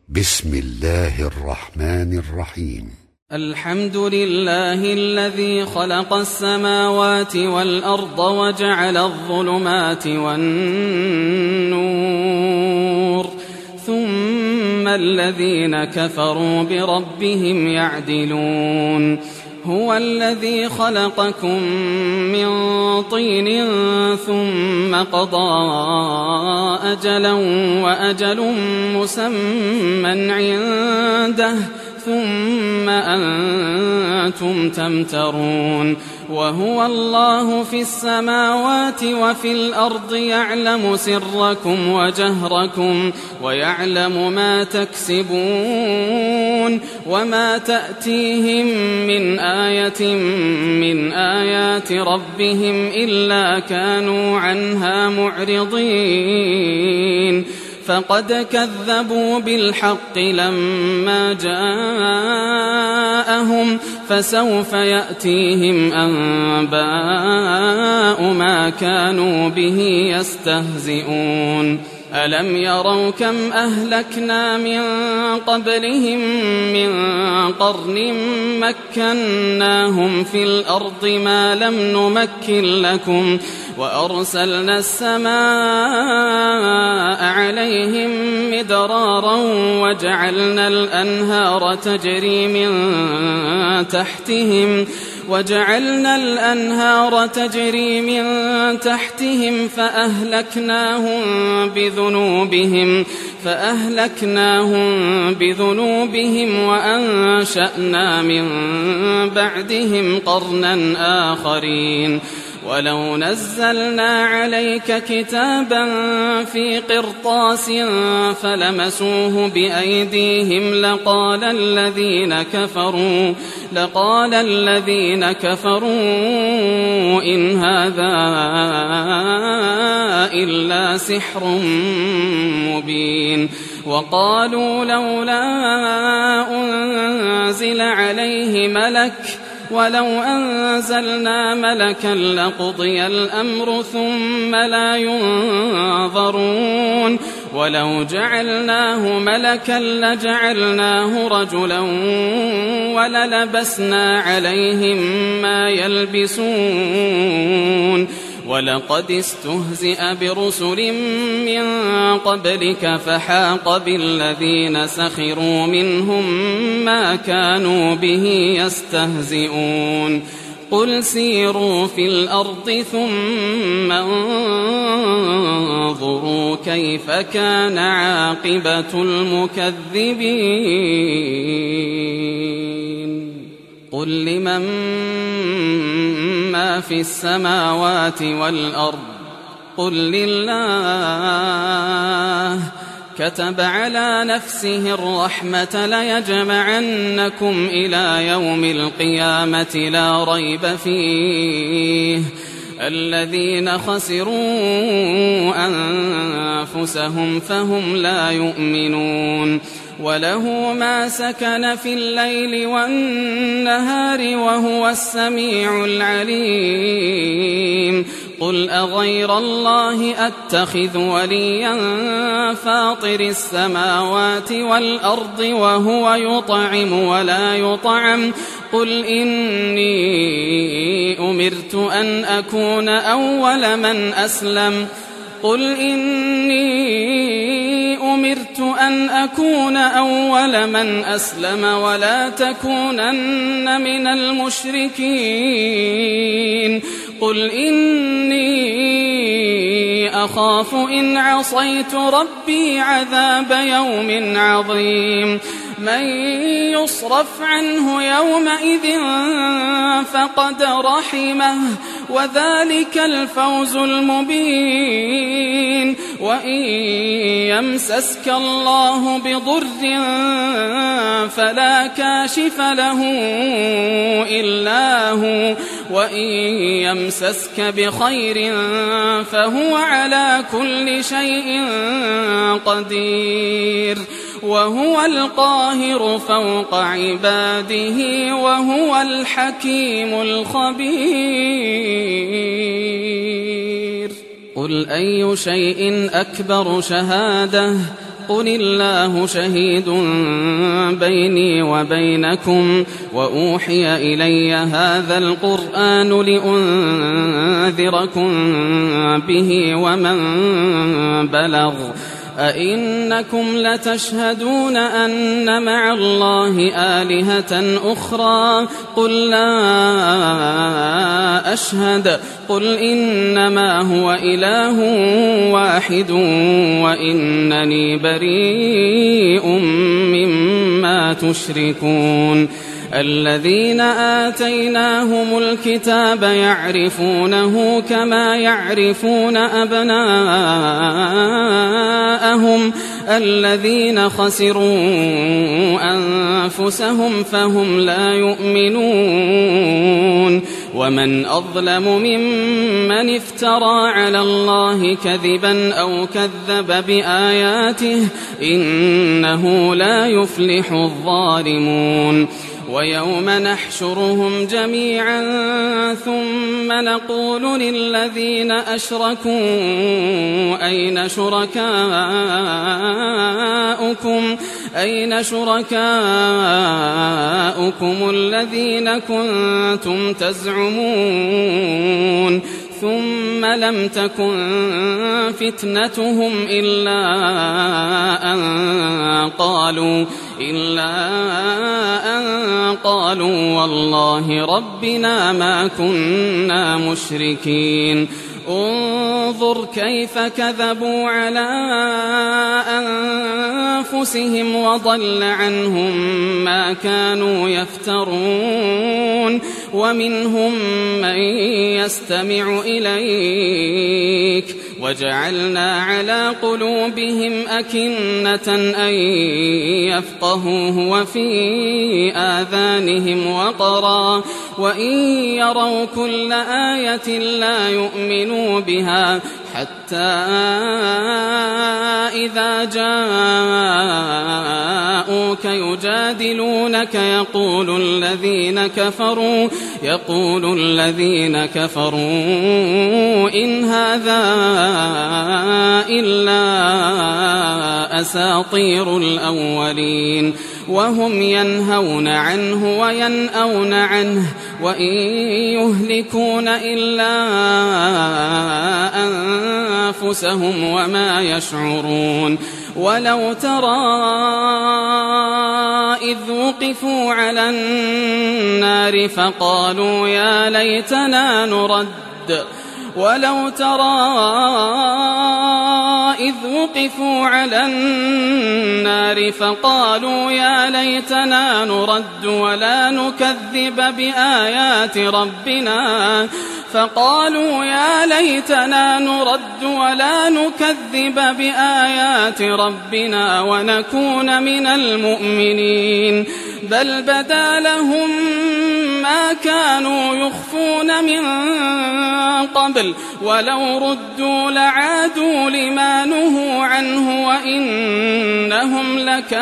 بسم الله الرحمن الرحيم. الحمد لله الذي خلق السماوات والأرض وجعل الظلمات والنور ثم الذين كفروا بربهم يعدلون. هو الذي خلقكم من طين ثم قضى أجلا وأجل مسمى عنده ثم أنتم تمترون. وهو الله في السماوات وفي الأرض يعلم سركم وجهركم ويعلم ما تكسبون وما تأتيهم من آية من آيات ربهم إلا كانوا عنها معرضين. فقد كذبوا بالحق لما جاءهم فسوف يأتيهم أنباء ما كانوا به يستهزئون. ألم يروا كم أهلكنا من قبلهم من قرن مكناهم في الأرض ما لم نمكن لكم وأرسلنا السماء عليهم مدرارا وجعلنا الأنهار تجري من تحتهم فأهلكناهم بذنوبهم وأنشأنا من بعدهم قرنا آخرين. ولو نزلنا عليك كتابا في قرطاس فلمسوه بأيديهم لقال الذين كفروا إن هذا إلا سحر مبين. وقالوا لولا أنزل عليه ملك ولو أنزلنا ملكا لقضي الأمر ثم لا ينظرون. ولو جعلناه ملكا لجعلناه رجلا وللبسنا عليهم ما يلبسون. ولقد استهزئ برسل من قبلك فحاق بالذين سخروا منهم ما كانوا به يستهزئون. قل سيروا في الأرض ثم انظروا كيف كان عاقبة المكذبين. قل لمن ما في السماوات والأرض قل لله. كتب على نفسه الرحمة ليجمعنكم إلى يوم القيامة لا ريب فيه. الذين خسروا أنفسهم فهم لا يؤمنون. وله ما سكن في الليل والنهار وهو السميع العليم. قل أغير الله أتخذ وليا فاطر السماوات والأرض وهو يطعم ولا يطعم. قل إني أمرت أن أكون أول من أسلم ولا تكونن من المشركين. قل إني أخاف إن عصيت ربي عذاب يوم عظيم. من يصرف عنه يومئذ فقد رحمه وذلك الفوز المبين. وإن يمسسك الله بضر فلا كاشف له إلا هو وإن يمسسك بخير فهو على كل شيء قدير. وهو القاهر فوق عباده وهو الحكيم الخبير. قل أي شيء أكبر شهادة قل الله شهيد بيني وبينكم وأوحي إلي هذا القرآن لأنذركم به ومن بلغ أئنكم لتشهدون أن مع الله آلهة أخرى قل لا أشهد قل إنما هو إله واحد وإنني بريء مما تشركون الذين آتيناهم الكتاب يعرفونه كما يعرفون أبناءهم الذين خسروا أنفسهم فهم لا يؤمنون ومن أظلم ممن افترى على الله كذبا أو كذب بآياته إنه لا يفلح الظالمون ويوم نحشرهم جميعا ثم نقول للذين أشركوا أين شركاؤكم الذين كنتم تزعمون ثم لم تكن فتنتهم إلا أن قالوا والله ربنا ما كنا مشركين انظر كيف كذبوا على أنفسهم وضل عنهم ما كانوا يفترون ومنهم من يستمع إليك وجعلنا على قلوبهم أكنة أن يفقهوه وفي آذانهم وقرا وإن يروا كل آية لا يؤمنوا بها حتى إذا جاءوك يجادلونك يقول الذين كفروا إن هذا إلا أساطير الأولين وهم ينهون عنه وينأون عنه وإن يهلكون إلا أنفسهم وما يشعرون ولو ترى إذ وقفوا على النار فقالوا يا ليتنا نرد ولا نكذب بآيات ربنا ونكون من المؤمنين بل بدا لهم ما كانوا يخفون من قبل ولو ردوا لعادوا لما نهوا عنه وإنهم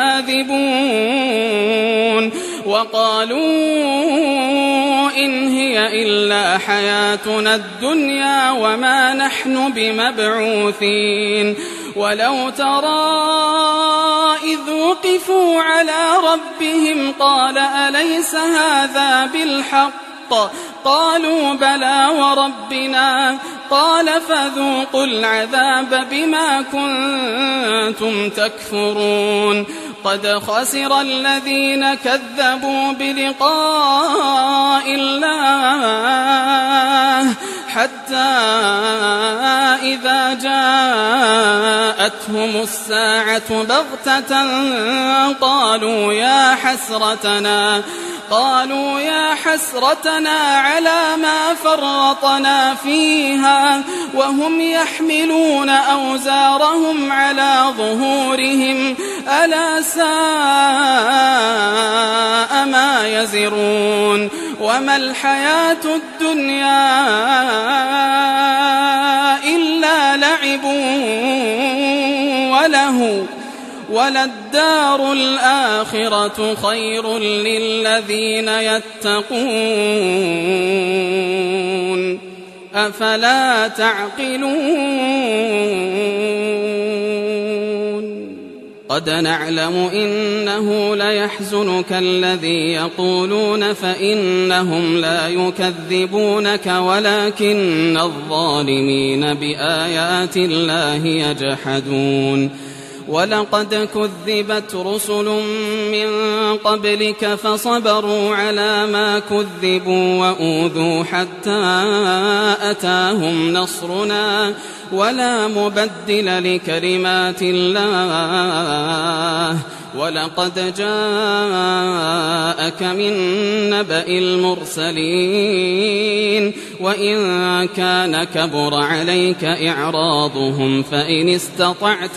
لكاذبون وقالوا إن هي إلا حياتنا الدنيا وما نحن بمبعوثين ولو ترى إذ وقفوا على ربهم قال أليس هذا بالحق قالوا بلى وربنا قال فذوقوا العذاب بما كنتم تكفرون قد خسر الذين كذبوا بلقاء الله حتى إذا جاءتهم الساعة بغتة قالوا يا حسرتنا على ما فرطنا فيها وهم يحملون أوزارهم على ظهورهم ألا ساء ما يزرون وما الحياة الدنيا إلا لعب وله وللدار الآخرة خير للذين يتقون أفلا تعقلون قد نعلم إنه ليحزنك الذي يقولون فإنهم لا يكذبونك ولكن الظالمين بآيات الله يجحدون ولقد كذبت رسل من قبلك فصبروا على ما كذبوا وأوذوا حتى أتاهم نصرنا ولا مبدل لكلمات الله ولقد جاءك من نبأ المرسلين وإن كان كبر عليك إعراضهم فإن استطعت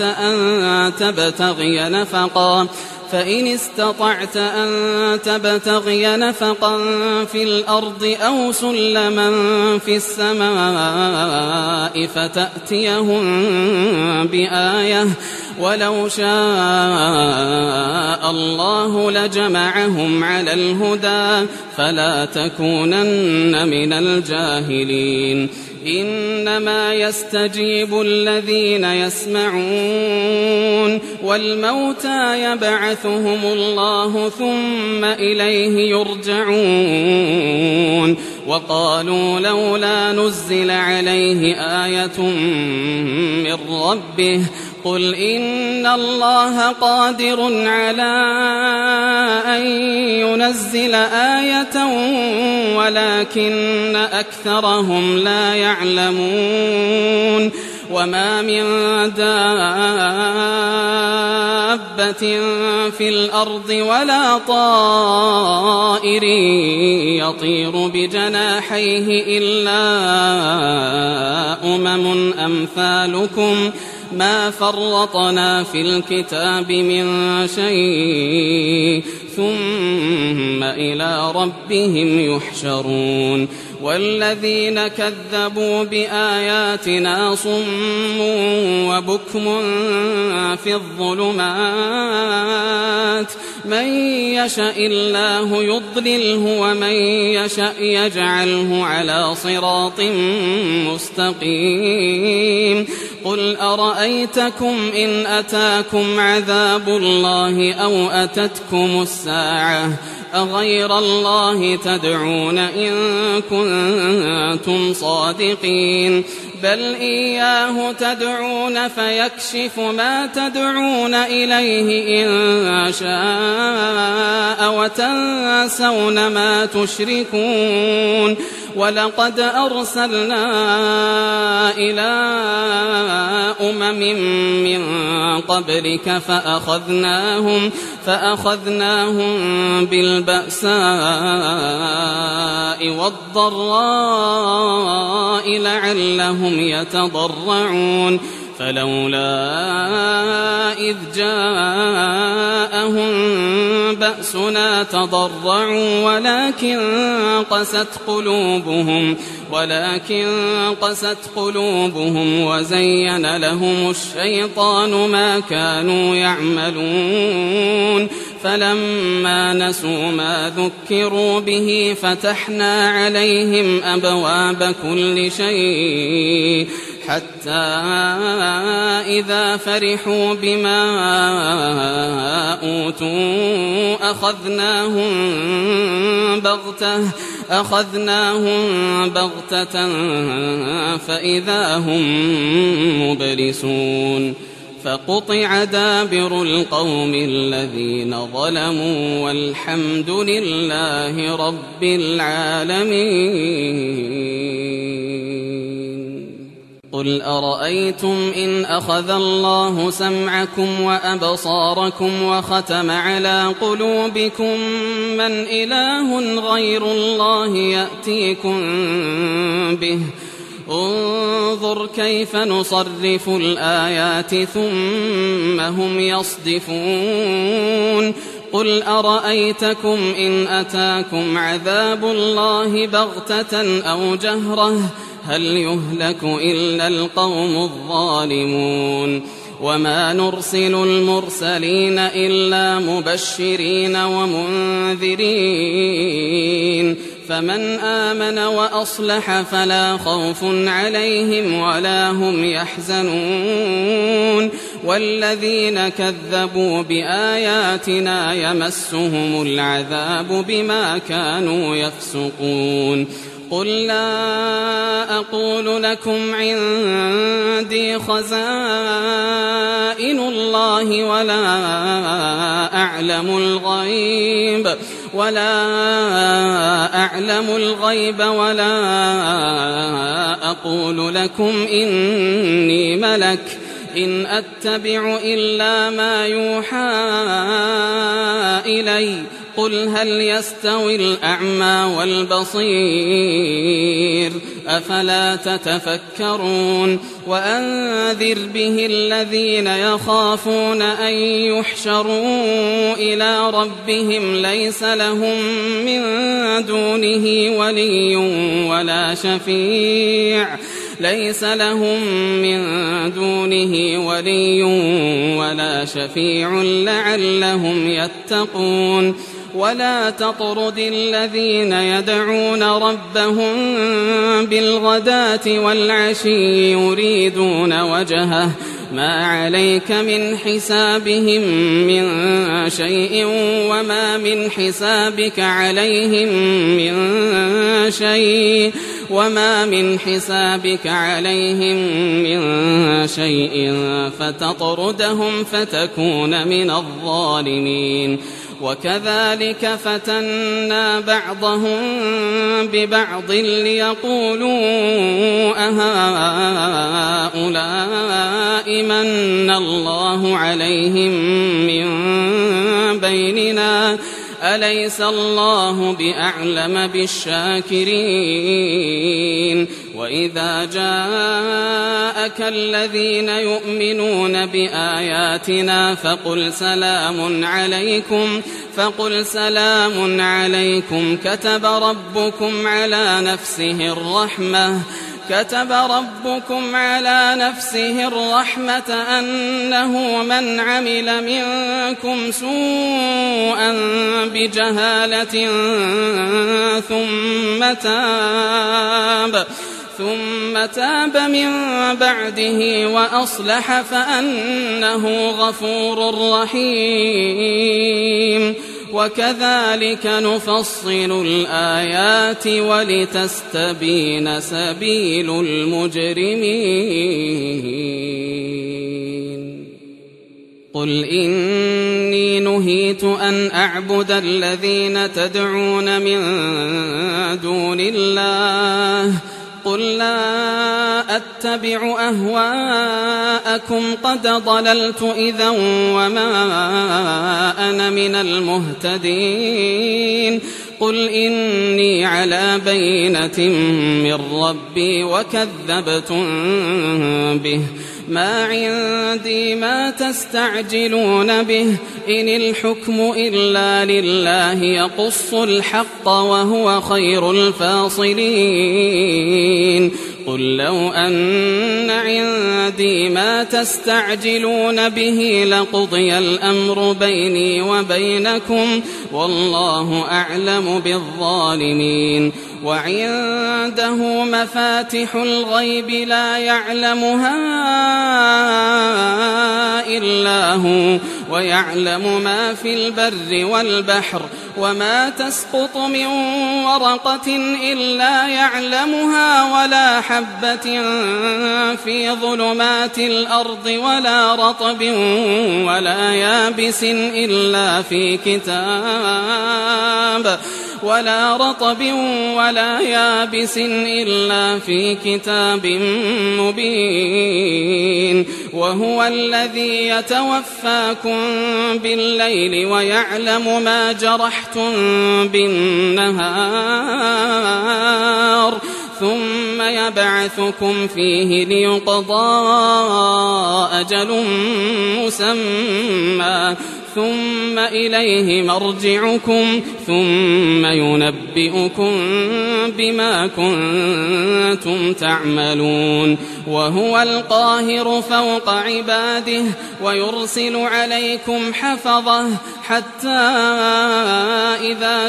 أن تبتغي نفقا في الأرض أو سلما في السماء فتأتيهم بآية ولو شاء الله لجمعهم على الهدى فلا تكونن من الجاهلين إنما يستجيب الذين يسمعون والموتى يبعثهم الله ثم إليه يرجعون وقالوا لولا نزل عليه آية من ربه قل إن الله قادر على أن ينزل آية ولكن أكثرهم لا يعلمون وما من دابة في الأرض ولا طائر يطير بجناحيه إلا أمم أمثالكم ما فرطنا في الكتاب من شيء ثم إلى ربهم يحشرون والذين كذبوا بآياتنا صم وبكم في الظلمات من يشاء الله يضلله ومن يشاء يجعله على صراط مستقيم قل أرأيتكم إن أتاكم عذاب الله أو أتتكم الساعة أغير الله تدعون إن كنتم صادقين بل إياه تدعون فيكشف ما تدعون إليه إن شاء وتنسون ما تشركون ولقد أرسلنا إلى أمم من قبلك فأخذناهم بالبأساء والضراء لعلهم يتضرعون فلولا إذ جاءهم بأسنا تضرعوا ولكن قست قلوبهم وزين لهم الشيطان ما كانوا يعملون فلما نسوا ما ذكروا به فتحنا عليهم أبواب كل شيء حتى إذا فرحوا بما أوتوا أخذناهم بغتة فإذا هم مبلسون فقطع دابر القوم الذين ظلموا والحمد لله رب العالمين قل أرأيتم إن أخذ الله سمعكم وأبصاركم وختم على قلوبكم من إله غير الله يأتيكم به انظر كيف نصرف الآيات ثم هم يصدفون قل أرأيتكم إن أتاكم عذاب الله بغتة أو جهرة هل يهلك إلا القوم الظالمون وما نرسل المرسلين إلا مبشرين ومنذرين فمن آمن وأصلح فلا خوف عليهم ولا هم يحزنون والذين كذبوا بآياتنا يمسهم العذاب بما كانوا يفسقون قل لا أقول لكم عندي خزائن الله ولا أعلم الغيب ولا أقول لكم إني ملك إن أتبع إلا ما يوحى إلي قل هل يستوي الأعمى والبصير أفلا تتفكرون وأنذر به الذين يخافون أن يحشروا إلى ربهم ليس لهم من دونه ولي ولا شفيع لعلهم يتقون ولا تطرد الذين يدعون ربهم بالغداة والعشي يريدون وجهه ما عليك من حسابهم من شيء وما من حسابك عليهم من شيء فتطردهم فتكون من الظالمين وكذلك فتنا بعضهم ببعض ليقولوا أهؤلاء من الله عليهم من بيننا أليس الله بأعلم بالشاكرين وإذا جاءك الذين يؤمنون بآياتنا فقل سلام عليكم كتب ربكم على نفسه الرحمة أنه من عمل منكم سوءا بجهالة ثم تاب من بعده وأصلح فأنه غفور رحيم وكذلك نفصل الآيات ولتستبين سبيل المجرمين قل إني نهيت أن أعبد الذين تدعون من دون الله قل لا أتبع أهواءكم قد ضللت إذا وما أنا من المهتدين قل إني على بينة من ربي وكذبتم به ما عندي ما تستعجلون به إن الحكم إلا لله يقص الحق وهو خير الفاصلين قل لو أن عندي ما تستعجلون به لقضي الأمر بيني وبينكم والله أعلم بالظالمين وعنده مفاتح الغيب لا يعلمها إلا هو ويعلم ما في البر والبحر وما تسقط من ورقة إلا يعلمها ولا حبة في ظلمات الأرض ولا رطب ولا يابس إلا في كتاب مبين وهو الذي يتوفاكم بالليل ويعلم ما جرحتم بالنهار ثم يبعثكم فيه ليقضى أجل مسمى ثم إليه مرجعكم ثم ينبئكم بما كنتم تعملون وهو القاهر فوق عباده ويرسل عليكم حفظه حتى إذا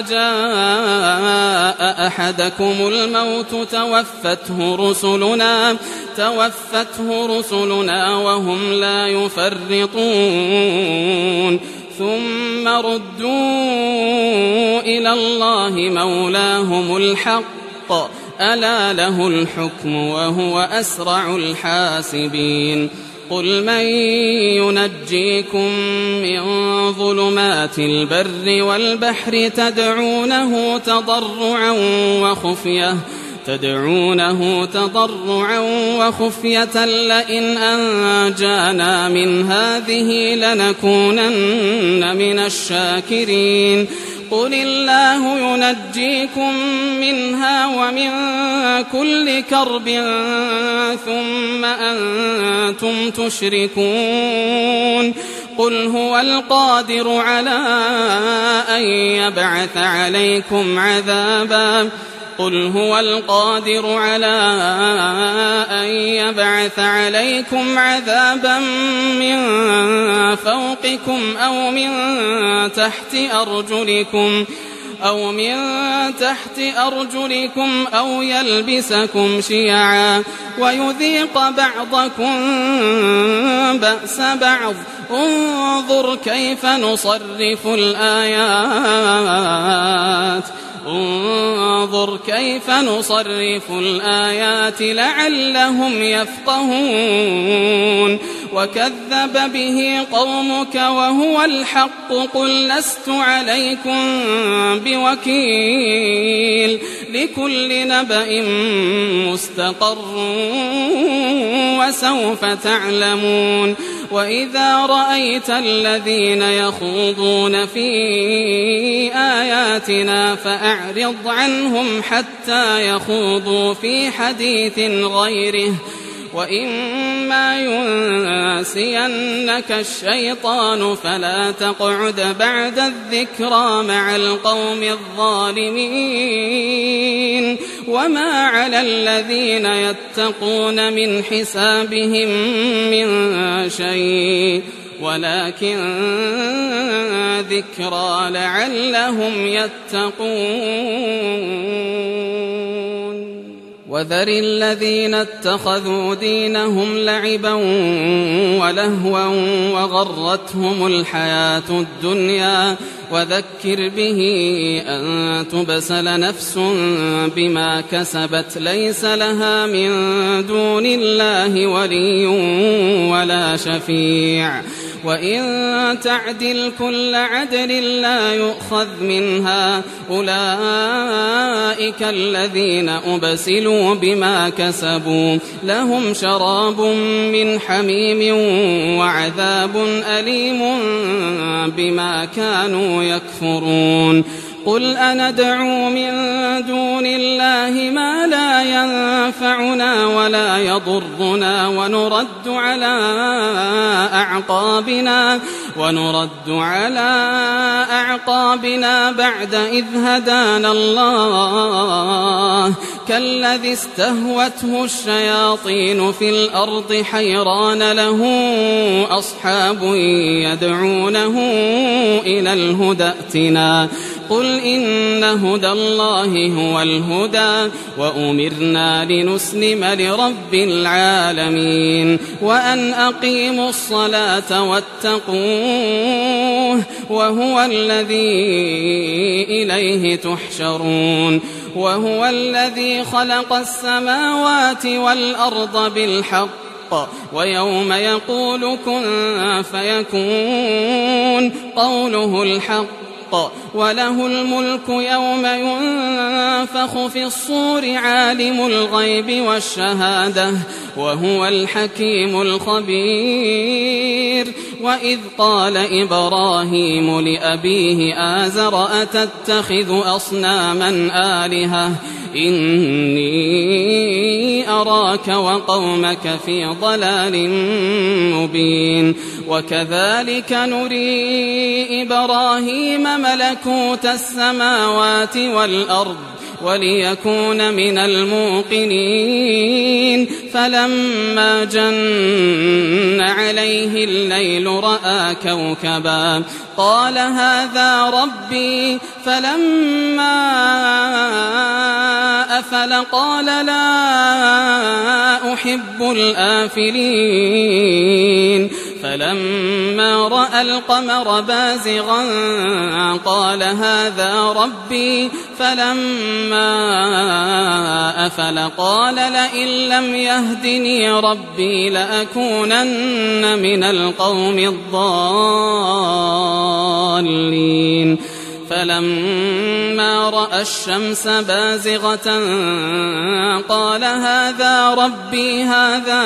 جاء أحدكم الموت توفته رسلنا وهم لا يفرطون ثم ردوا إلى الله مولاهم الحق ألا له الحكم وهو أسرع الحاسبين قل من ينجيكم من ظلمات البر والبحر تدعونه تضرعا وخفية لئن أنجانا من هذه لنكونن من الشاكرين قل الله ينجيكم منها ومن كل كرب ثم أنتم تشركون قل هو القادر على أن يبعث عليكم عذابا من فوقكم أو من تحت أرجلكم أو يلبسكم شيعا ويذيق بعضكم بأس بعض انظر كيف نصرف الآيات لعلهم يفقهون وكذب به قومك وهو الحق قل لست عليكم بوكيل لكل نبأ مستقر وسوف تعلمون وإذا رأيت الذين يخوضون في آياتنا فأعرض عنهم حتى يخوضوا في حديث غيره وإما ينسينك الشيطان فلا تقعد بعد الذكرى مع القوم الظالمين وما على الذين يتقون من حسابهم من شيء ولكن ذكرى لعلهم يتقون وذر الذين اتخذوا دينهم لعبا ولهوا وغرتهم الحياة الدنيا وذكر به أن تبسل نفس بما كسبت ليس لها من دون الله ولي ولا شفيع وإن تعدل كل عدل لا يؤخذ منها أولئك الذين أبسلوا بما كسبوا لهم شراب من حميم وعذاب أليم بما كانوا يكفرون قل أندعو من دون الله ما لا ينفعنا ولا يضرنا ونرد على أعقابنا بعد إذ هدانا الله كالذي استهوته الشياطين في الأرض حيران له أصحاب يدعونه إلى الهدى ائتنا قل إن هدى الله هو الهدى وأمرنا لنسلم لرب العالمين وأن أقيموا الصلاة واتقوه وهو الذي إليه تحشرون وهو الذي خلق السماوات والأرض بالحق ويوم يقول كن فيكون قوله الحق وله الملك يوم ينفخ في الصور عالم الغيب والشهادة وهو الحكيم الخبير وإذ قال إبراهيم لأبيه آزر أتتخذ أصناما آلهة إني أراك وقومك في ضلال مبين وكذلك نري إبراهيم ملكوت السماوات والأرض وليكون من الموقنين فلما جن عليه الليل رأى كوكبا قال هذا ربي فلما أفل قال لا أحب الآفلين فلما رأى القمر بازغا قال هذا ربي فلما أفل قال لئن لم يهدني ربي لأكونن من القوم الضالين فلما رأى الشمس بازغة قال هذا ربي هذا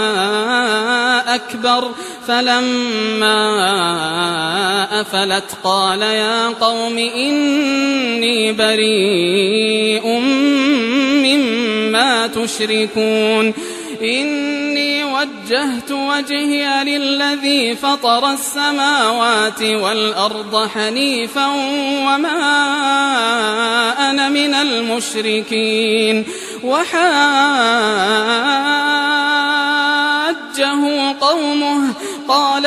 أكبر فلما أفلت قال يا قوم إني بريء مما تشركون إني وجهت وجهي للذي فطر السماوات والأرض حنيفا وما أنا من المشركين وحاجه قومه قال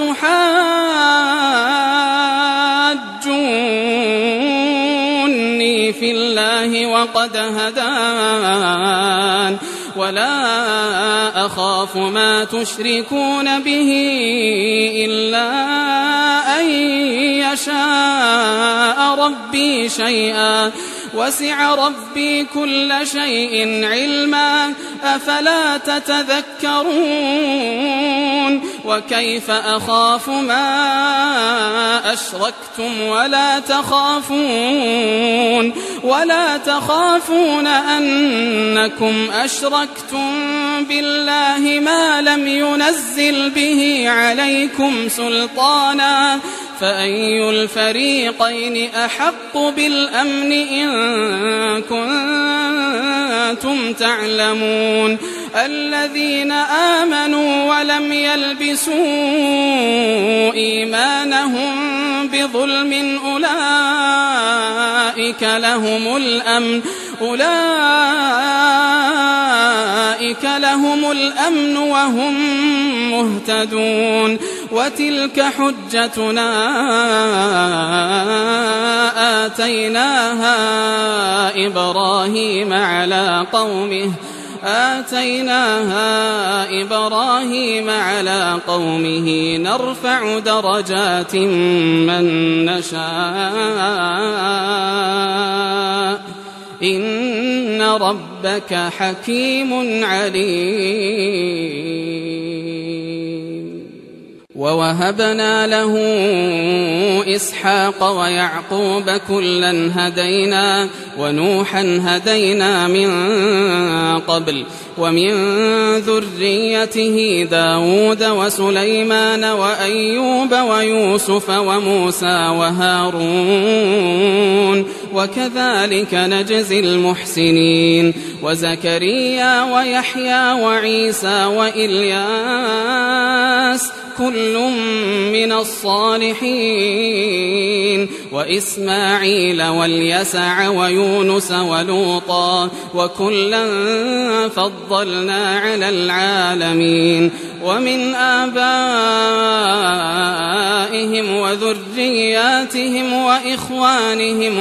أتحاجوني في الله وقد هدان ولا أخاف ما تشركون به إلا أن يشاء ربي شيئا وسع ربي كل شيء علما أفلا تتذكرون وكيف أخاف ما أشركتم ولا تخافون أنكم أشركتم بالله ما لم ينزل به عليكم سلطانا فأي الفريقين أحق بالأمن إن كنتم تعلمون الذين آمنوا ولم يلبسوا إيمانهم بظلم أولئك لهم الأمن وهم مهتدون وتلك حجتنا آتيناها إبراهيم على قومه نرفع درجات من نشاء إن ربك حكيم عليم ووهبنا له إسحاق ويعقوب كلا هدينا ونوحا هدينا من قبل ومن ذريته داود وسليمان وأيوب ويوسف وموسى وهارون وكذلك نجزي المحسنين وزكريا ويحيى وعيسى وإلياس كل من الصالحين وإسماعيل واليسع ويونس ولوطا وكلا فضلنا على العالمين ومن آبائهم وذرياتهم وإخوانهم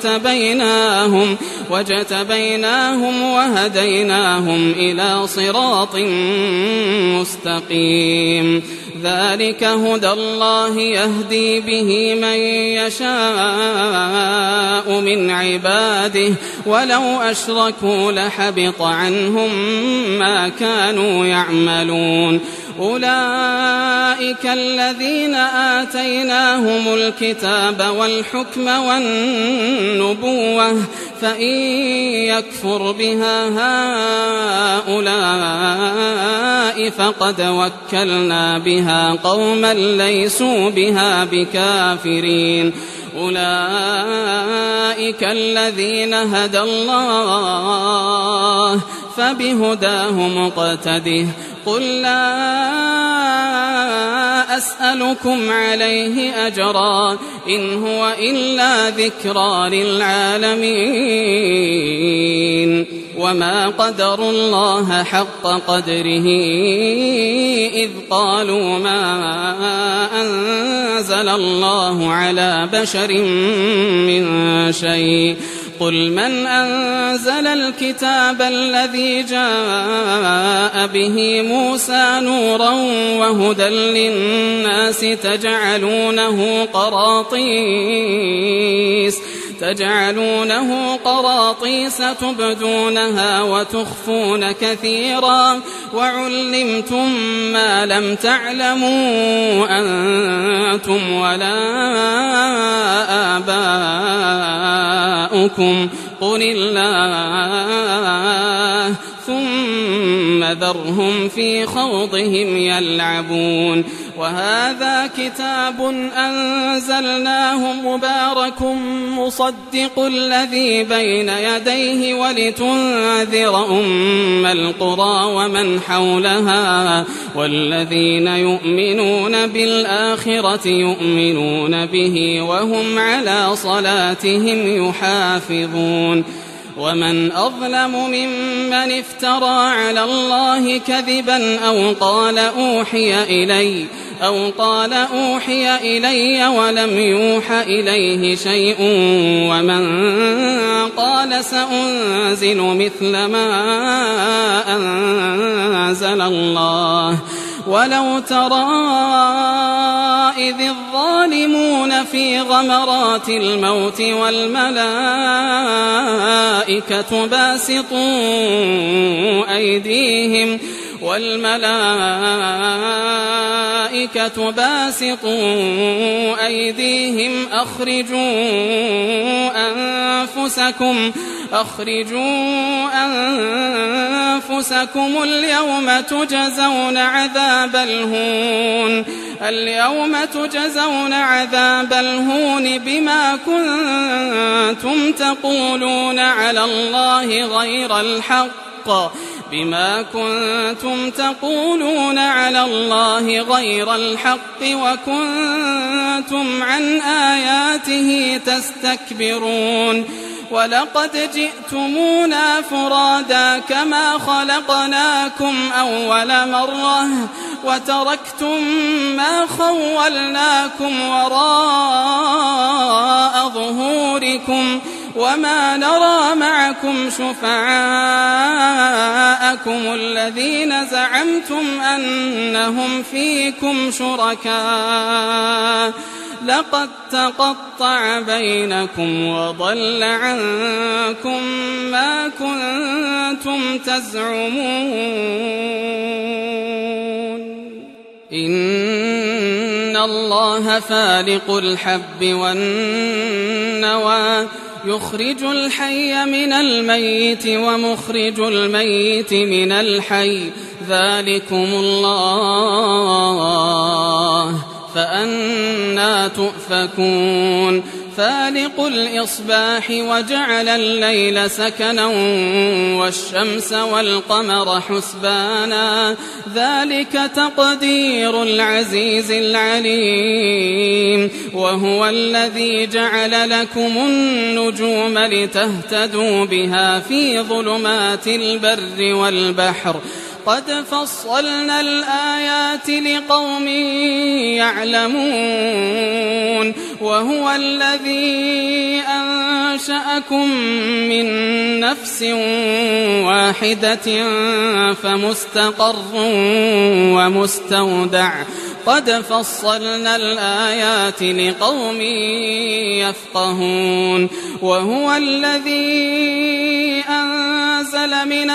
وجتبيناهم وهديناهم إلى صراط مستقيم ذلك هدى الله يهدي به من يشاء من عباده ولو أشركوا لحبط عنهم ما كانوا يعملون أولئك الذين آتيناهم الكتاب والحكم والنبوة فإن يكفر بها هؤلاء فقد وكلنا بها قوما ليسوا بها بكافرين أولئك الذين هدى الله فبهداه مقتده قل لا أسألكم عليه أجرا إن هو إلا ذكرى للعالمين وما قدروا الله حق قدره إذ قالوا ما أنزل الله على بشر من شيء قل من أنزل الكتاب الذي جاء به موسى نورا وهدى للناس تجعلونه قراطيس تبدونها وتخفون كثيرا وعلمتم ما لم تعلموا أنتم ولا آباؤكم قل الله ثم ذرهم في خوضهم يلعبون وهذا كتاب أنزلناه مبارك مصدق الذي بين يديه ولتنذر أم القرى ومن حولها والذين يؤمنون بالآخرة يؤمنون به وهم على صلاتهم يحافظون ومن أظلم ممن افترى على الله كذبا أو قال أوحي إلي ولم يوح إليه شيء ومن قال سأنزل مثل ما أنزل الله ولو ترى إذ الظالمون في غمرات الموت والملائكة باسطوا أيديهم أخرجوا أنفسكم اليوم تجزون عذاب الهون بما كنتم تقولون على الله غير الحق وكنتم عن آياته تستكبرون ولقد جئتمونا فرادا كما خلقناكم أول مرة وتركتم ما خولناكم وراء ظهوركم وما نرى معكم شفعاءكم الذين زعمتم أنهم فيكم شركاء لقد تقطع بينكم وضل عنكم ما كنتم تزعمون إن الله فالق الحب والنوى يخرج الحي من الميت ومخرج الميت من الحي ذلكم الله فأنى تؤفكون فالق الإصباح وجعل الليل سكنا والشمس والقمر حسبانا ذلك تقدير العزيز العليم وهو الذي جعل لكم النجوم لتهتدوا بها في ظلمات البر والبحر قد فصلنا الآيات لقوم يعلمون وهو الذي أنشأكم من نفس واحدة فمستقر ومستودع قد فصلنا الآيات لقوم يفقهون وهو الذي أنزل من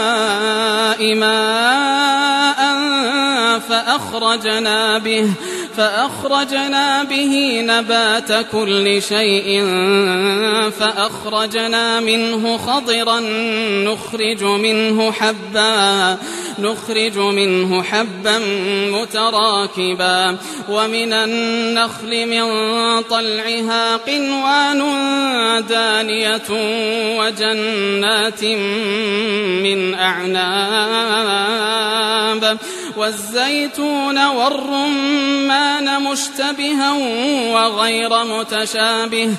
السماء ماء فأخرجنا به نبات كل شيء فأخرجنا منه خضرا نخرج منه حبا متراكبا ومن النخل من طلعها قنوان دانية وجنات من أعناب والزيتون والرمان مشتبها وغير متشابه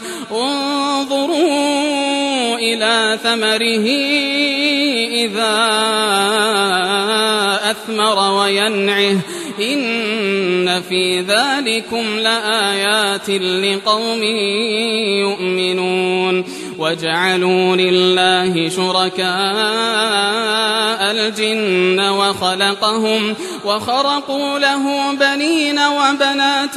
انظروا إلى ثمره إذا أثمر وينعه إن في ذلكم لآيات لقوم يؤمنون وجعلوا لله شركاء الجن وخرقوا له بنين وبنات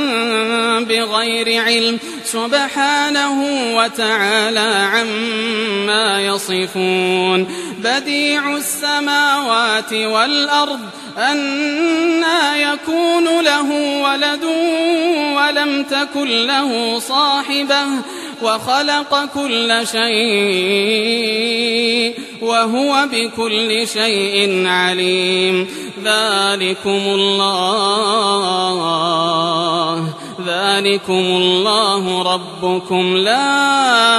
بغير علم سبحانه وتعالى عما يصفون بديع السماوات والأرض أنى يكون له ولد ولم تكن له صاحبة وخلق كل شيء وهو بكل شيء عليم ذلكم الله ربكم لا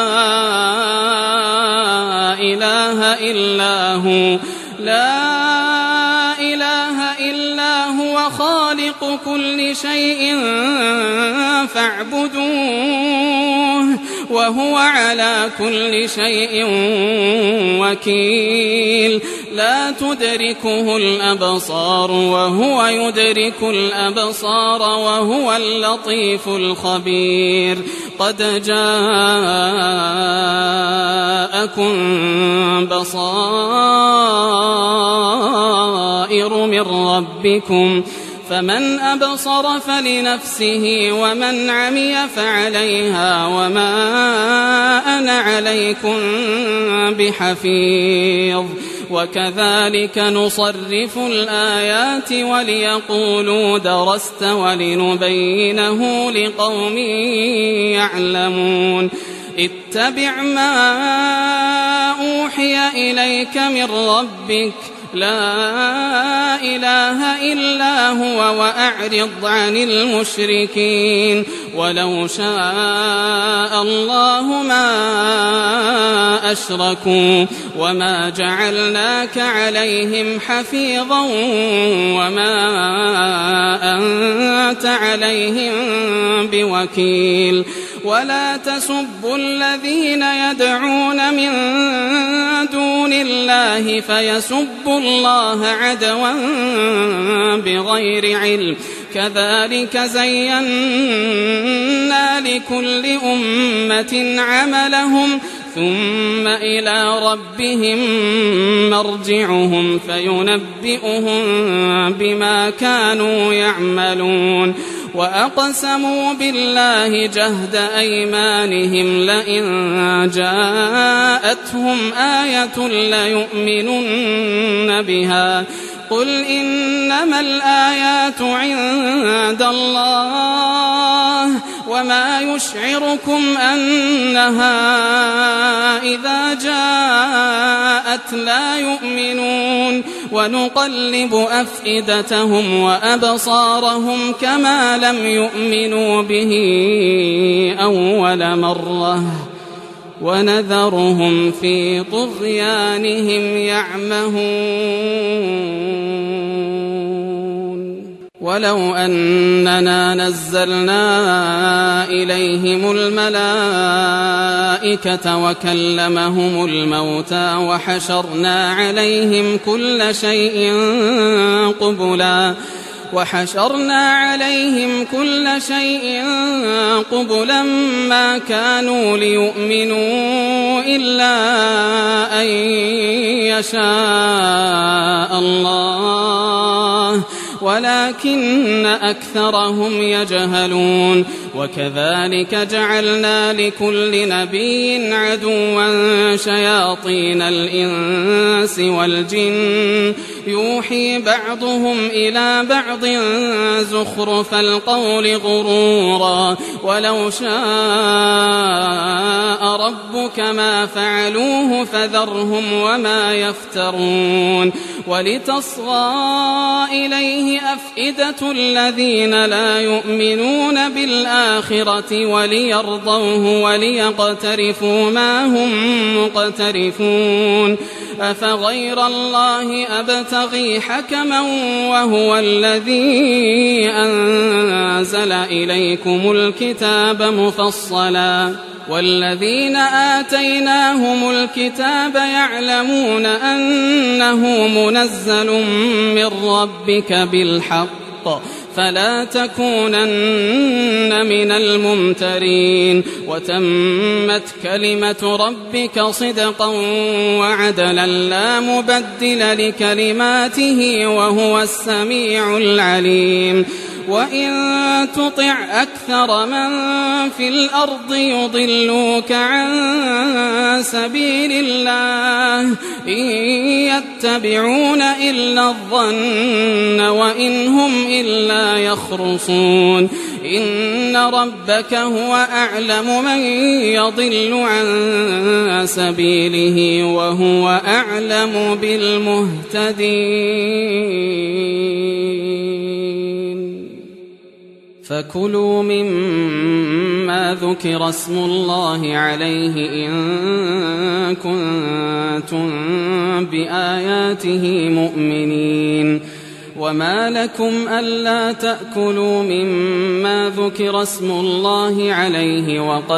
إله إلا هو خالق كل شيء فاعبدوه وهو على كل شيء وكيل لا تدركه الأبصار وهو يدرك الأبصار وهو اللطيف الخبير قد جاءكم بصائر من ربكم فمن أبصر فلنفسه ومن عمي فعليها وما أنا عليكم بحفيظ وكذلك نصرف الآيات وليقولوا درست ولنبينه لقوم يعلمون اتبع ما أوحي إليك من ربك لا إله إلا هو وأعرض عن المشركين ولو شاء الله ما أشركوا وما جعلناك عليهم حفيظا وما أنت عليهم بوكيل ولا تسبوا الذين يدعون من دون الله فيسبوا الله عدوا بغير علم كذلك زينا لكل أمة عملهم ثم إلى ربهم مرجعهم فينبئهم بما كانوا يعملون وأقسموا بالله جهد أيمانهم لئن جاءتهم آية ليؤمنن بها قل إنما الآيات عند الله وما يشعركم أنها إذا جاءت لا يؤمنون ونقلب أفئدتهم وأبصارهم كما لم يؤمنوا به أول مرة ونذرهم في طغيانهم يعمهون ولو أننا نزلنا إليهم الملائكة وكلمهم الموتى وحشرنا عليهم كل شيء قبلا ما كانوا ليؤمنوا إلا أن يشاء الله ولكن أكثرهم يجهلون وكذلك جعلنا لكل نبي عدوا شياطين الإنس والجن يوحي بعضهم إلى بعض زخرف القول غرورا ولو شاء ربك ما فعلوه فذرهم وما يفترون ولتصغى إليه أفئدة الذين لا يؤمنون بالآخرة وليرضوه وليقترفوا ما هم مقترفون أفغير الله أبتغي حكما وهو الذي أنزل إليكم الكتاب مفصلا والذين آتيناهم الكتاب يعلمون أنه منزل من ربك بالحق فلا تكونن من الممترين وتمت كلمة ربك صدقا وعدلا لا مبدل لكلماته وهو السميع العليم وإن تطع أكثر من في الأرض يضلوك عن سبيل الله إن يتبعون إلا الظن وإن هم إلا يخرصون إن ربك هو أعلم من يضل عن سبيله وهو أعلم بالمهتدين فكلوا مما ذكر اسم الله عليه إن كنتم بآياته مؤمنين وما لكم ألا تأكلوا مما ذكر اسم الله عليه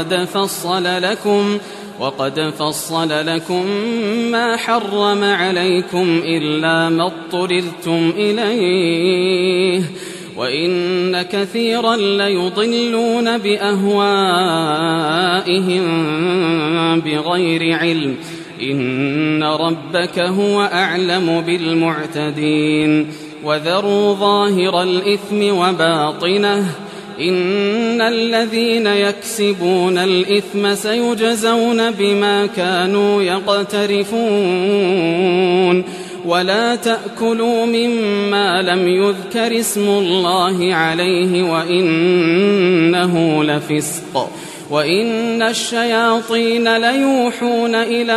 وقد فصل لكم ما حرم عليكم إلا ما اضطررتم إليه وإن كثيرا ليضلون بأهوائهم بغير علم إن ربك هو أعلم بالمعتدين وذروا ظاهر الإثم وباطنه إن الذين يكسبون الإثم سيجزون بما كانوا يقترفون ولا تأكلوا مما لم يذكر اسم الله عليه وإنه لفسق وإن الشياطين ليوحون إلى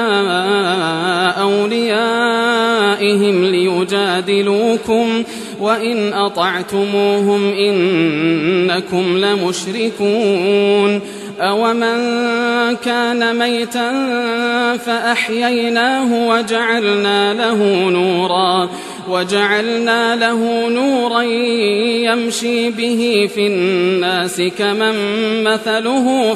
أوليائهم ليجادلوكم وإن أطعتموهم إنكم لمشركون أومن كان ميتا فأحييناه وجعلنا له نورا يمشي به في الناس كمن مثله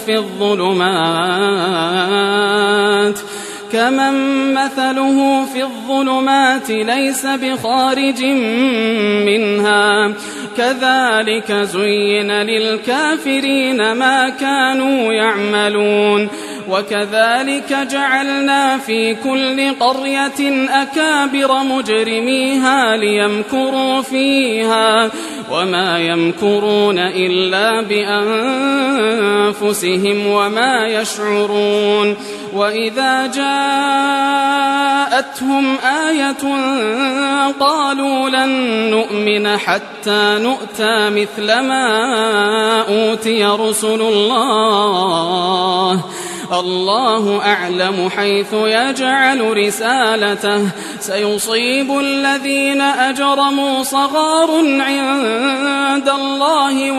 في الظلمات ليس بخارج منها كذلك زين للكافرين ما كانوا يعملون وكذلك جعلنا في كل قرية أكابر مجرميها ليمكروا فيها وما يمكرون إلا بأنفسهم وما يشعرون وإذا جاءتهم آية قالوا لن نؤمن حتى نؤتى مثل ما أوتي رسل الله أعلم حيث يجعل رسالته سيصيب الذين أجرموا صغار عند الله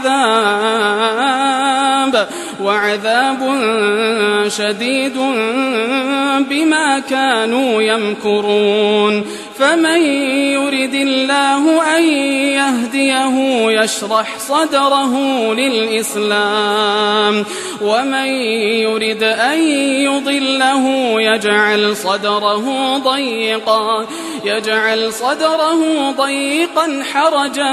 وعذاب شديد بما كانوا يمكرون فمن يرد الله أن يهديه يشرح صدره للإسلام ومن يرد أن يضله يجعل صدره ضيقا حرجا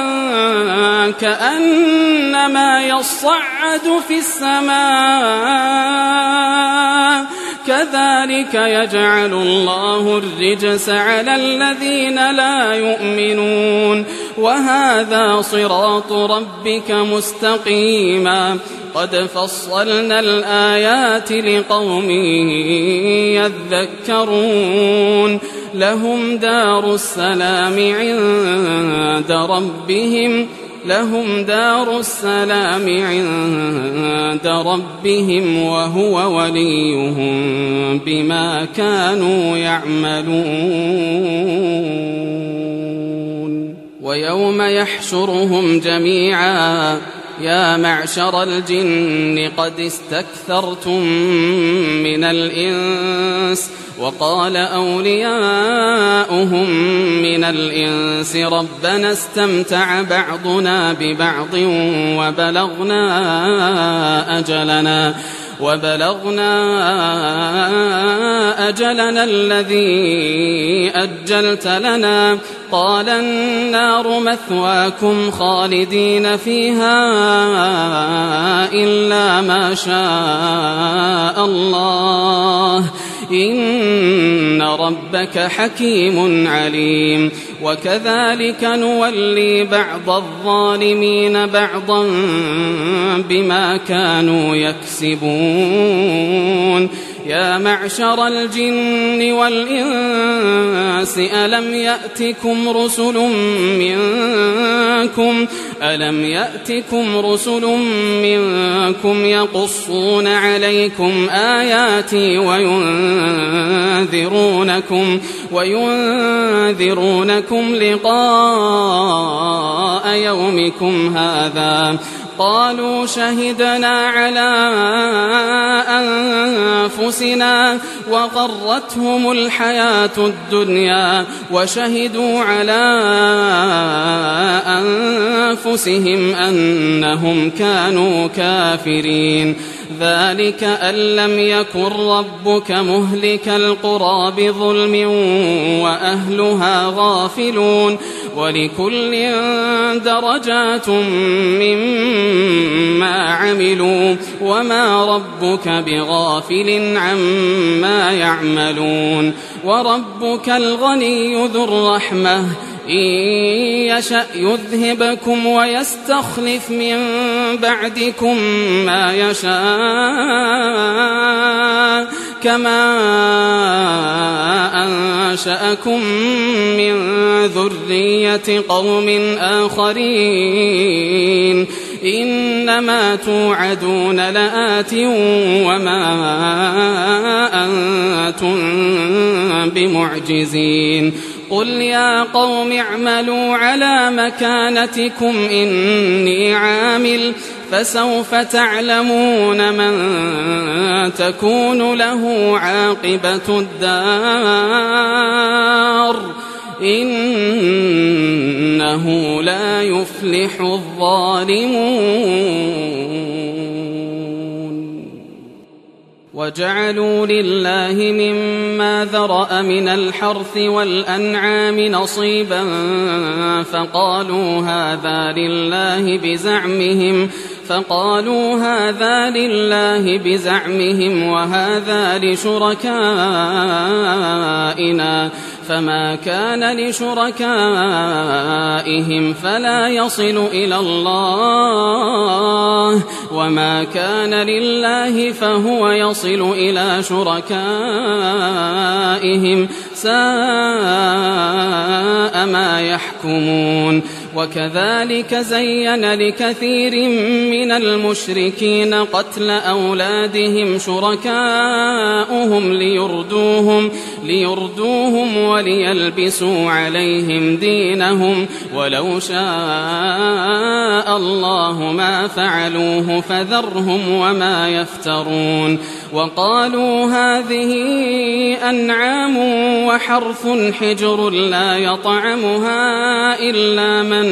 كأنما يصعد في السماء كذلك يجعل الله الرجس على الذين لا يؤمنون وهذا صراط ربك مستقيما قد فصلنا الآيات لقوم يذكرون لهم دار السلام عند ربهم وهو وليهم بما كانوا يعملون ويوم يحشرهم جميعا يا معشر الجن قد استكثرتم من الإنس وقال أولياؤهم من الإنس ربنا استمتع بعضنا ببعض وبلغنا أجلنا الذي أجلت لنا قال النار مثواكم خالدين فيها إلا ما شاء الله إن ربك حكيم عليم وكذلك نولي بعض الظالمين بعضا بما كانوا يكسبون يا معشر الجن والإنس ألم يأتكم رسل منكم يقصون عليكم آياتي وينذرونكم لقاء يومكم هذا قالوا شهدنا على أنفسنا وغرتهم الحياة الدنيا وشهدوا على أنفسهم أنهم كانوا كافرين ذلك أن لم يكن ربك مهلك القرى بظلم وأهلها غافلون ولكل درجات مما عملوا وما ربك بغافل عما يعملون وربك الغني ذو الرحمة إن يشأ يذهبكم ويستخلف من بعدكم ما يشاء كما أنشأكم من ذرية قوم آخرين إنما توعدون لآت وما أنتم بمعجزين قل يا قوم اعملوا على مكانتكم إني عامل فسوف تعلمون من تكون له عاقبة الدار إنه لا يفلح الظالمون وجعلوا لله مما ذرأ من الحرث والأنعام نصيبا فقالوا هذا لله بزعمهم وهذا لشركائنا فما كان لشركائهم فلا يصل إلى الله وما كان لله فهو يصل إلى شركائهم ساء ما يحكمون وكذلك زين لكثير من المشركين قتل أولادهم شركاؤهم ليردوهم وليلبسوا عليهم دينهم ولو شاء الله ما فعلوه فذرهم وما يفترون وقالوا هذه أنعام وحرث حجر لا يطعمها إلا من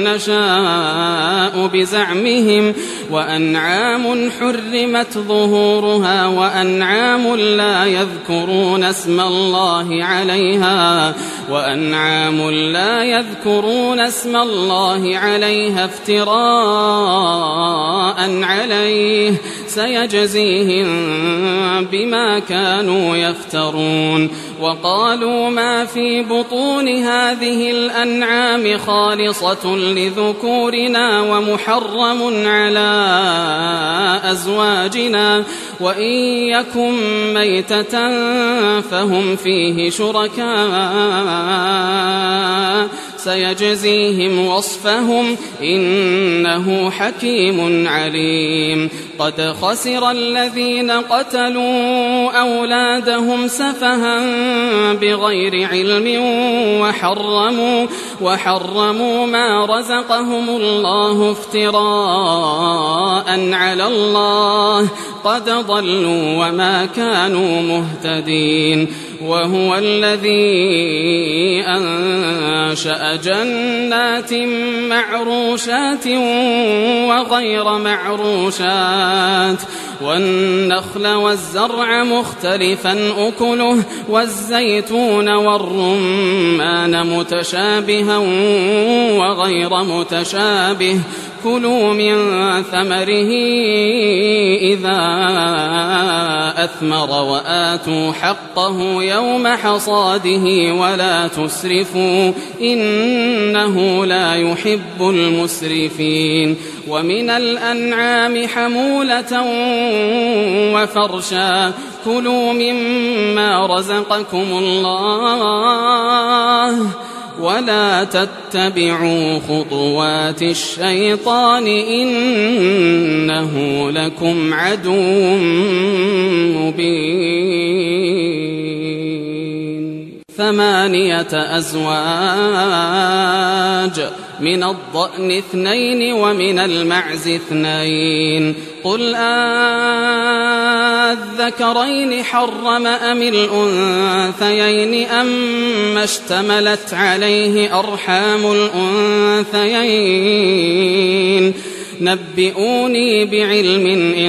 نشاء بزعمهم وأنعام حرمت ظهورها وأنعام لا يذكرون اسم الله عليها افتراء عليه سيجزيهم بما كانوا يفترون. وقالوا ما في بطون هذه الأنعام خالصة لذكورنا ومحرم على أزواجنا وإن يكن ميتة فهم فيه شركاء سيجزيهم وصفهم إنه حكيم عليم. قد خسر الذين قتلوا أولادهم سفها بغير علم وحرموا ما رزقهم الله افتراء على الله قد ضلوا وما كانوا مهتدين. وهو الذي أنشأ جنات معروشات وغير معروشات والنخل والزرع مختلفا أكله والزيتون والرمان متشابها وغير متشابه كلوا من ثمره إذا أثمر وآتوا حقه يوم حصاده ولا تسرفوا إنه لا يحب المسرفين. ومن الأنعام حمولة وفرشا كلوا مما رزقكم الله ولا تتبعوا خطوات الشيطان إنه لكم عدو مبين. 8 أزواج من الضأن 2 ومن المعز 2 قل الذكرين حرم أم الأنثيين أم اشتملت عليه أرحام الأنثيين نبئوني بعلم إن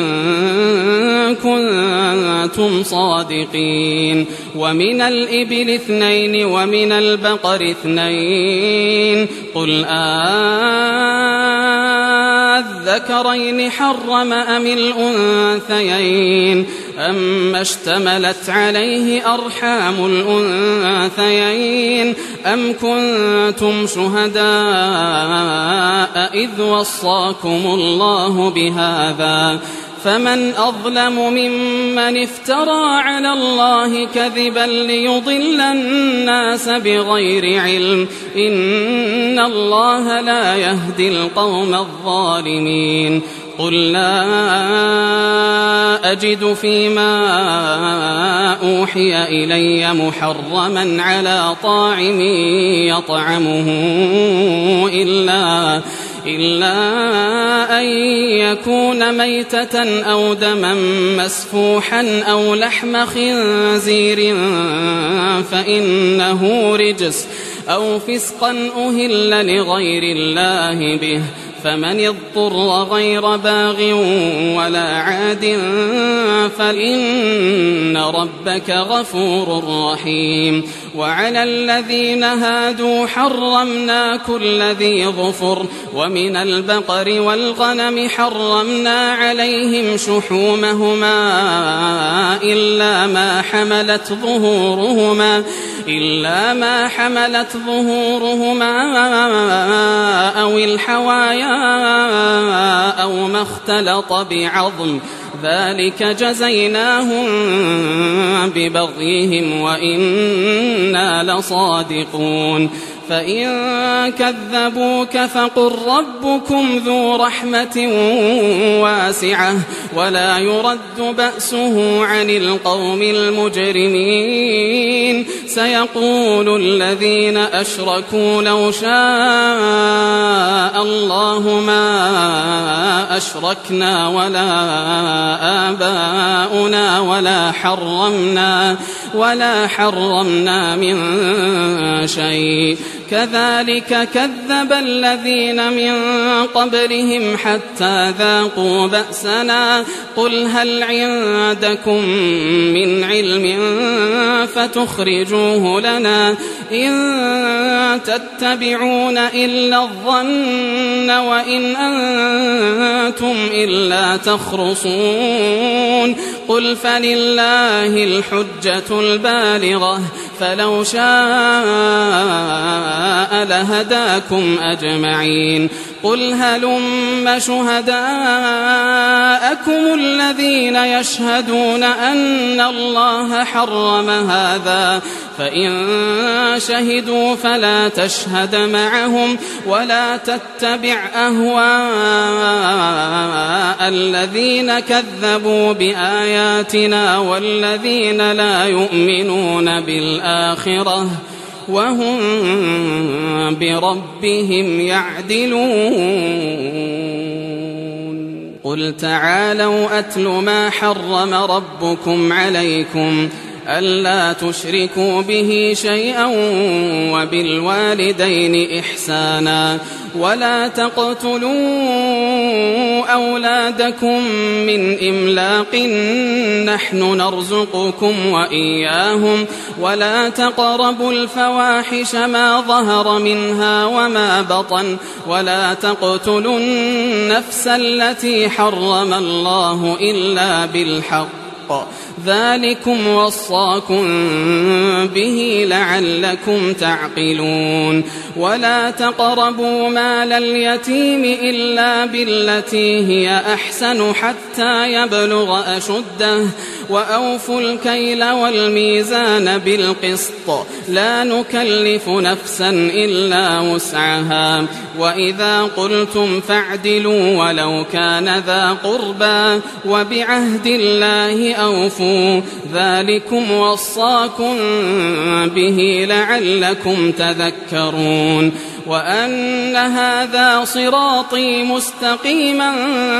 كنتم صادقين. ومن الإبل 2 ومن البقر 2 قل الذكرين حرم أم الأنثيين أما اشتملت عليه أرحام الأنثيين أم كنتم شهداء إذ وصاكم الله بهذا فمن أظلم ممن افترى على الله كذبا ليضل الناس بغير علم إن الله لا يهدي القوم الظالمين. قل لا أجد فيما أوحي إلي محرما على طاعم يطعمه إلا أن يكون ميتة أو دما مسفوحا أو لحم خنزير فإنه رجس أو فسقا أهل لغير الله به فمن اضطر غير باغ ولا عاد فإن ربك غفور رحيم. وعلى الذين هادوا حرمنا كل ذي ظفر ومن البقر والغنم حرمنا عليهم شحومهما إلا ما حملت ظهورهما أو الحوايا أو ما اختلط بعظم ذلك جزيناهم ببغيهم وإنا لصادقون. فإن كذبوك فقل ربكم ذو رحمة واسعة ولا يرد بأسه عن القوم المجرمين. سيقول الذين أشركوا لو شاء الله ما أشركنا ولا آباؤنا ولا حرمنا من شيء كذلك كذب الذين من قبلهم حتى ذاقوا بأسنا قل هل عندكم من علم فتخرجوه لنا إن تتبعون إلا الظن وإن أنتم إلا تخرصون قل فلله الحجة البالغة فلو شاء لهداكم أجمعين قل هلم شهداءكم الذين يشهدون أن الله حرم هذا فإن شهدوا فلا تشهد معهم ولا تتبع أهواء الذين كذبوا بآياتنا والذين لا يؤمنون بالآخرة وهم بربهم يعدلون قل تعالوا أتل ما حرم ربكم عليكم ألا تشركوا به شيئا وبالوالدين إحسانا ولا تقتلوا أولادكم من إملاق نحن نرزقكم وإياهم ولا تقربوا الفواحش ما ظهر منها وما بطن ولا تقتلوا النفس التي حرم الله إلا بالحق ذلكم وصاكم به لعلكم تعقلون ولا تقربوا مال اليتيم إلا بالتي هي أحسن حتى يبلغ أشده وأوفوا الكيل والميزان بالقسط لا نكلف نفسا إلا وسعها وإذا قلتم فاعدلوا ولو كان ذا قربى وبعهد الله أوفوا ذلكم وصاكم به لعلكم تذكرون وأن هذا صراطي مستقيما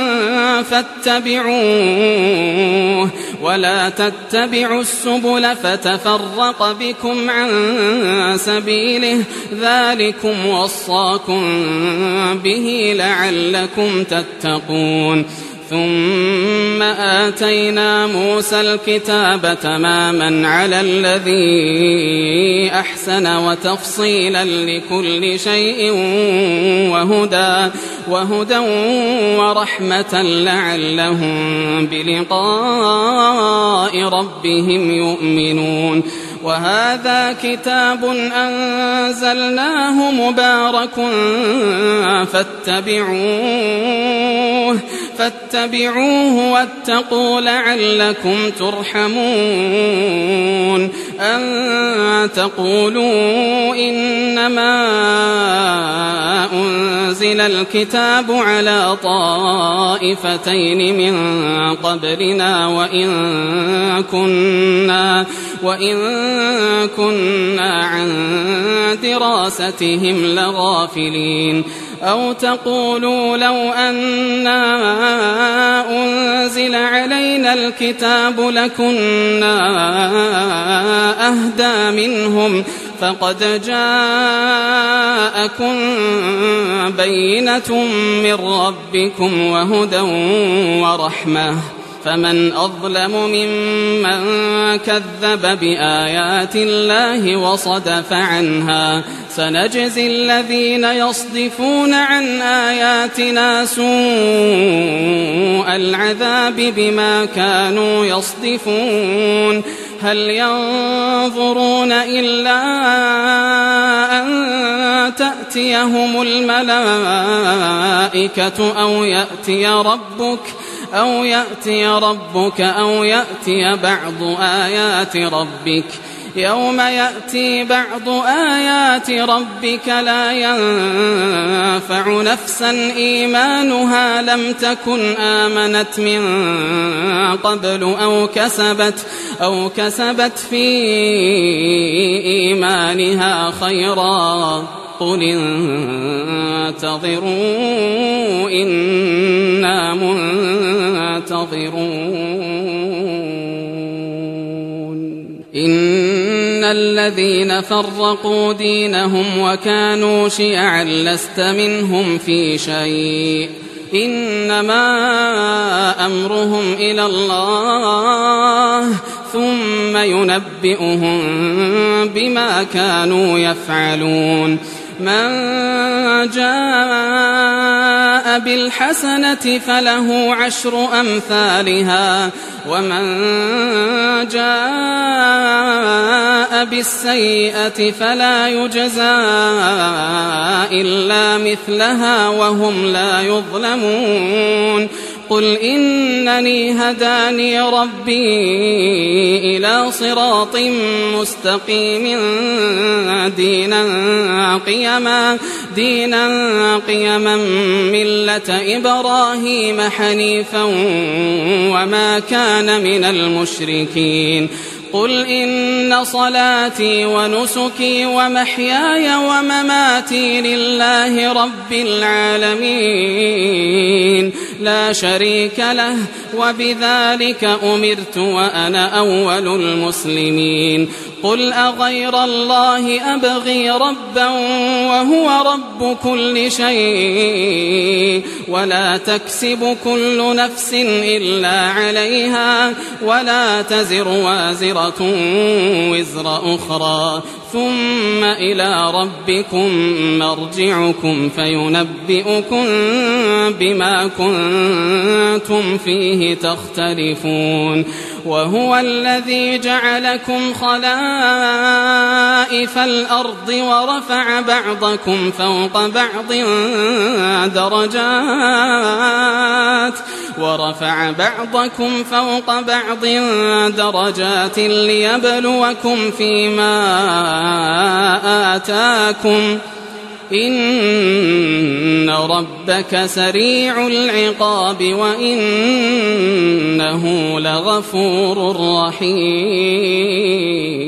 فاتبعوه ولا تتبعوا السبل فتفرق بكم عن سبيله ذلكم وصاكم به لعلكم تتقون ثم آتينا موسى الكتاب تماما على الذي أحسن وتفصيلا لكل شيء وهدى ورحمة لعلهم بلقاء ربهم يؤمنون وهذا كتاب أنزلناه مبارك فاتبعوه واتقوا لعلكم ترحمون أن تقولوا إنما أنزل الكتاب على طائفتين من قبلنا وإن كنا عن دراستهم لغافلين أو تقولوا لو أنا أنزل علينا الكتاب لكنا أهدى منهم فقد جاءكم بينة من ربكم وهدى ورحمة فمن أظلم ممن كذب بآيات الله وصدف عنها سنجزي الذين يصدفون عن آياتنا سوء العذاب بما كانوا يصدفون هل ينظرون إلا أن تأتيهم الملائكة أو يأتي ربك أو يأتي بعض آيات ربك يوم يأتي بعض آيات ربك لا ينفع نفسا إيمانها لم تكن آمنت من قبل أو كسبت في إيمانها خيرا قل انتظروا إنا منتظرون إن الذين فرقوا دينهم وكانوا شيعا لست منهم في شيء إنما أمرهم إلى الله ثم ينبئهم بما كانوا يفعلون من جاء بالحسنة فله 10 أمثالها ومن جاء بالسيئة فلا يجزى إلا مثلها وهم لا يظلمون قل إنني هداني ربي إلى صراط مستقيم دينا قيما ملة إبراهيم حنيفا وما كان من المشركين قل إن صلاتي ونسكي ومحياي ومماتي لله رب العالمين لا شريك له وبذلك أمرت وأنا أول المسلمين قل أغير الله أبغي ربا وهو رب كل شيء ولا تكسب كل نفس إلا عليها ولا تزر وازرة وزر أخرى ثم إلى ربكم مرجعكم فينبئكم بما كنتم فيه تختلفون وهو الذي جعلكم خلائف الأرض ورفع بعضكم فوق بعض درجات ليبلوكم فيما آتاكم إن ربك سريع العقاب وإنه لغفور رحيم